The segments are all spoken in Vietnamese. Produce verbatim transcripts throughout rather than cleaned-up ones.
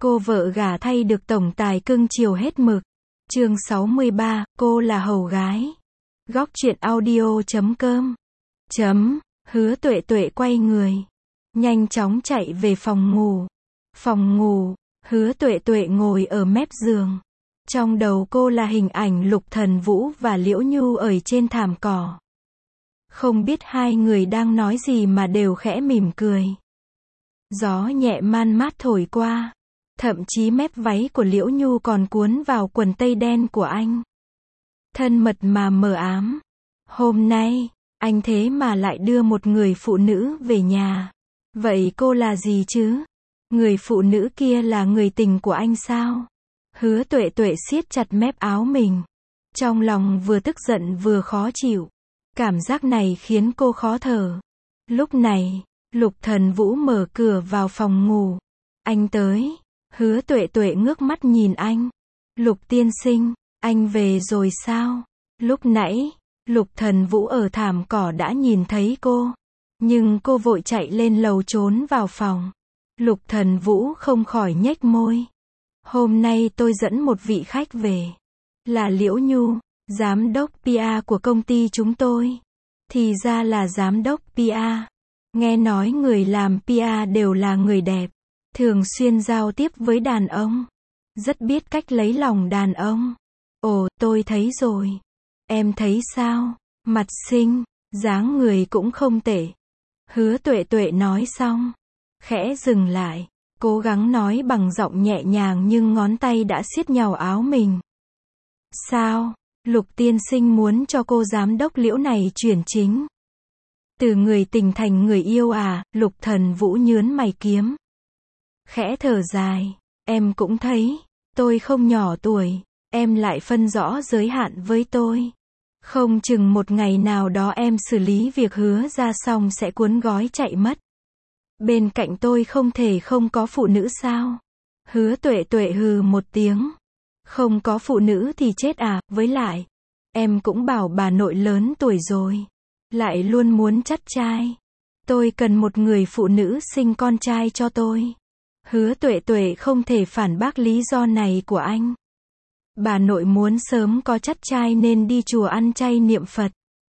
Cô vợ gả thay được tổng tài cưng chiều hết mực. Chương sáu mươi ba, cô là hầu gái. Góc truyện audio chấm com. Chấm, Hứa Tuệ Tuệ quay người, nhanh chóng chạy về phòng ngủ. Phòng ngủ, Hứa Tuệ Tuệ ngồi ở mép giường. Trong đầu cô là hình ảnh Lục Thần Vũ và Liễu Nhu ở trên thảm cỏ. Không biết hai người đang nói gì mà đều khẽ mỉm cười. Gió nhẹ man mát thổi qua, thậm chí mép váy của Liễu Nhu còn cuốn vào quần tây đen của anh. Thân mật mà mờ ám. Hôm nay, anh thế mà lại đưa một người phụ nữ về nhà. Vậy cô là gì chứ? Người phụ nữ kia là người tình của anh sao? Hứa Tuệ Tuệ siết chặt mép áo mình. Trong lòng vừa tức giận vừa khó chịu. Cảm giác này khiến cô khó thở. Lúc này, Lục Thần Vũ mở cửa vào phòng ngủ. Anh tới. Hứa Tuệ Tuệ ngước mắt nhìn anh. Lục tiên sinh, anh về rồi sao? Lúc nãy, Lục Thần Vũ ở thảm cỏ đã nhìn thấy cô. Nhưng cô vội chạy lên lầu trốn vào phòng. Lục Thần Vũ không khỏi nhếch môi. Hôm nay tôi dẫn một vị khách về. Là Liễu Nhu, giám đốc pê e của công ty chúng tôi. Thì ra là giám đốc pê e. Nghe nói người làm pê e đều là người đẹp. Thường xuyên giao tiếp với đàn ông. Rất biết cách lấy lòng đàn ông. Ồ, tôi thấy rồi. Em thấy sao? Mặt xinh, dáng người cũng không tệ. Hứa Tuệ Tuệ nói xong, khẽ dừng lại, cố gắng nói bằng giọng nhẹ nhàng nhưng ngón tay đã siết nhàu áo mình. Sao? Lục tiên sinh muốn cho cô giám đốc Liễu này chuyển chính. Từ người tình thành người yêu à? Lục Thần Vũ nhướn mày kiếm. Khẽ thở dài, em cũng thấy, tôi không nhỏ tuổi, em lại phân rõ giới hạn với tôi. Không chừng một ngày nào đó em xử lý việc Hứa ra xong sẽ cuốn gói chạy mất. Bên cạnh tôi không thể không có phụ nữ sao? Hứa Tuệ Tuệ hừ một tiếng. Không có phụ nữ thì chết à? Với lại, em cũng bảo bà nội lớn tuổi rồi, lại luôn muốn chắt trai. Tôi cần một người phụ nữ sinh con trai cho tôi. Hứa Tuệ Tuệ không thể phản bác lý do này của anh. Bà nội muốn sớm có chắt trai nên đi chùa ăn chay niệm Phật.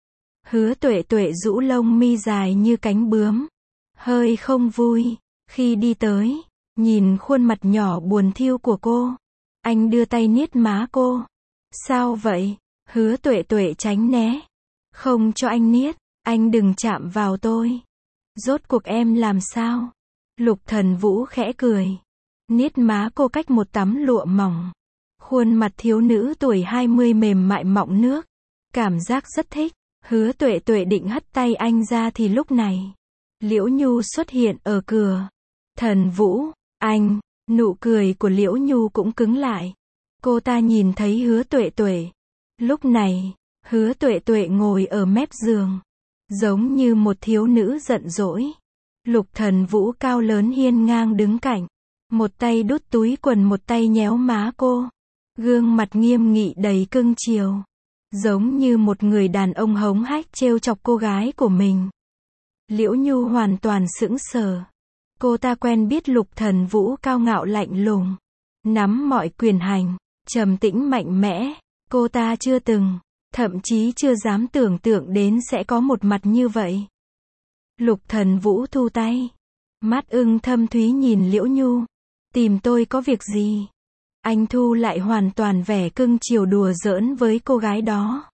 Hứa Tuệ Tuệ rũ lông mi dài như cánh bướm. Hơi không vui. Khi đi tới, nhìn khuôn mặt nhỏ buồn thiu của cô. Anh đưa tay niết má cô. Sao vậy? Hứa Tuệ Tuệ tránh né. Không cho anh niết. Anh đừng chạm vào tôi. Rốt cuộc em làm sao? Lục Thần Vũ khẽ cười. Niết má cô cách một tấm lụa mỏng. Khuôn mặt thiếu nữ tuổi hai mươi mềm mại mọng nước. Cảm giác rất thích. Hứa Tuệ Tuệ định hất tay anh ra thì lúc này, Liễu Nhu xuất hiện ở cửa. Thần Vũ, anh, nụ cười của Liễu Nhu cũng cứng lại. Cô ta nhìn thấy Hứa Tuệ Tuệ. Lúc này, Hứa Tuệ Tuệ ngồi ở mép giường, giống như một thiếu nữ giận dỗi. Lục Thần Vũ cao lớn hiên ngang đứng cạnh, một tay đút túi quần một tay nhéo má cô. Gương mặt nghiêm nghị đầy cưng chiều, giống như một người đàn ông hống hách trêu chọc cô gái của mình. Liễu Nhu hoàn toàn sững sờ. Cô ta quen biết Lục Thần Vũ cao ngạo lạnh lùng, nắm mọi quyền hành, trầm tĩnh mạnh mẽ. Cô ta chưa từng, thậm chí chưa dám tưởng tượng đến sẽ có một mặt như vậy. Lục Thần Vũ thu tay, mắt ưng thâm thúy nhìn Liễu Nhu. Tìm tôi có việc gì? Anh thu lại hoàn toàn vẻ cưng chiều đùa giỡn với cô gái đó.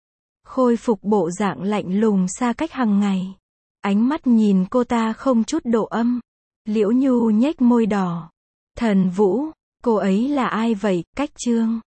Khôi phục bộ dạng lạnh lùng xa cách hằng ngày. Ánh mắt nhìn cô ta không chút độ âm. Liễu Nhu nhếch môi đỏ. Thần Vũ, cô ấy là ai vậy? Cách Trương.